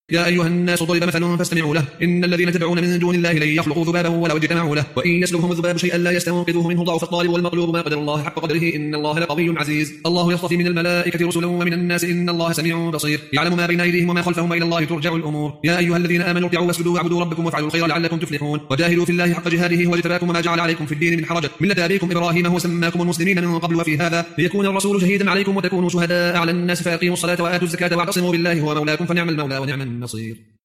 يا أيها الناس ضرب مثل فاستمعوا له إن الذين تدعون من دون الله لن يخلقوا ذبابا ولو اجتمعوا له وإن يسلبهم الذباب شيئا لا يستنقذوه منه ضعف الطالب والمطلوب ما قدر الله حق قدره إن الله لقوي عزيز الله يصطفي من الملائكة رسلا ومن الناس إن الله سميع بصير يعلم ما بين أيديهم وما خلفهم وإلى الله ترجع الأمور يا أيها الذين آمنوا اركعوا واسجدوا واعبدوا ربكم وافعلوا الخير لعلكم تفلحون وجاهدوا في الله حق جهاده هو اجتباكم وما جعل عليكم في الدين من حرج ملة أبيكم إبراهيم هو سماكم المسلمين من قبل وفي هذا ليكون الرسول شهيدا عليكم وتكونوا شهداء على الناس فأقيموا الصلاة وآتوا الزكاة واعتصموا بالله هو مولاكم فنعم المولى ونعم النصير.